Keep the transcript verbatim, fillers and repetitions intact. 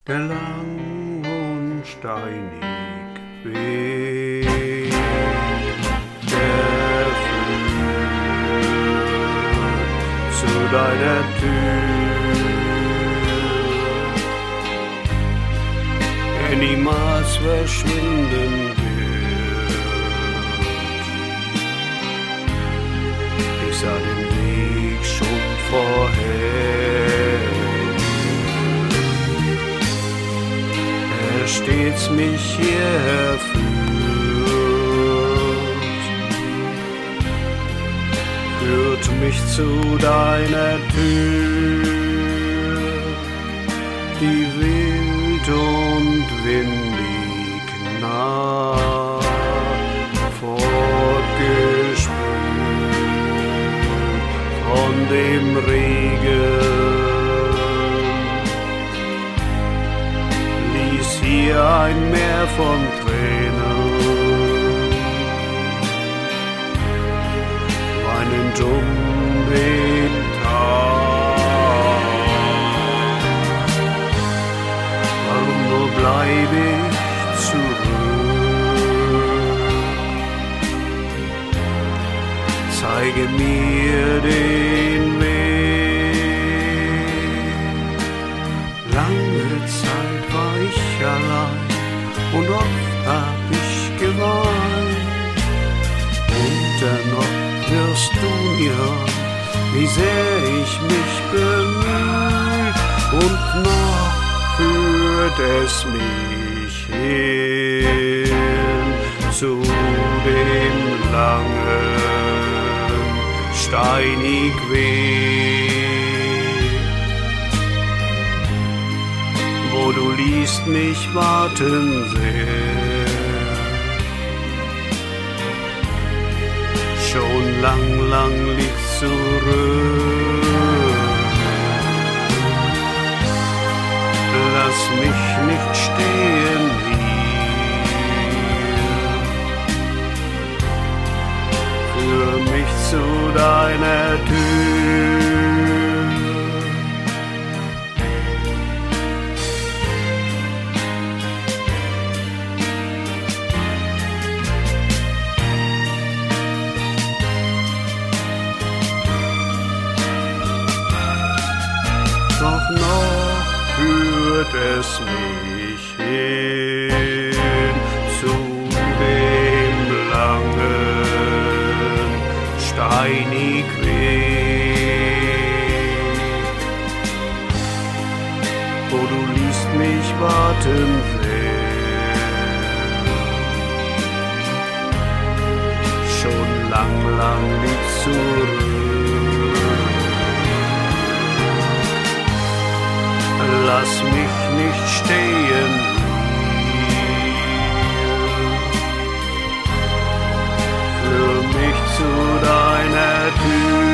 der lang und steinig Weg, der führt zu deiner Tür, der niemals verschwinden wird. Ich sah den Weg schon vorher, er stets mich hierher führt, führt mich zu deiner Tür, die wild und windig nah fortgespült von dem Regen, ließ hier ein Meer von Tränen weinend um den Tag. Warum nur bleib ich zurück? Zeige mir den Weg. Lange Zeit war ich allein und oft hab ich geweint. Und dennoch wirst du mir, wie sehr ich mich bemüht, und noch führt es mich hin zu dem langen, steinig Weg, wo du ließt mich warten sehr. Schon lang, lang liegt's zurück. Lass mich nicht stehen hier, führ mich zu deiner Tür. Doch noch führt es mich hin zu dem langen, steinig Weg, wo du ließt mich warten sehr. Schon lang, lang liegt's zurück. Lass mich nicht stehen hier, führ mich zu deiner Tür.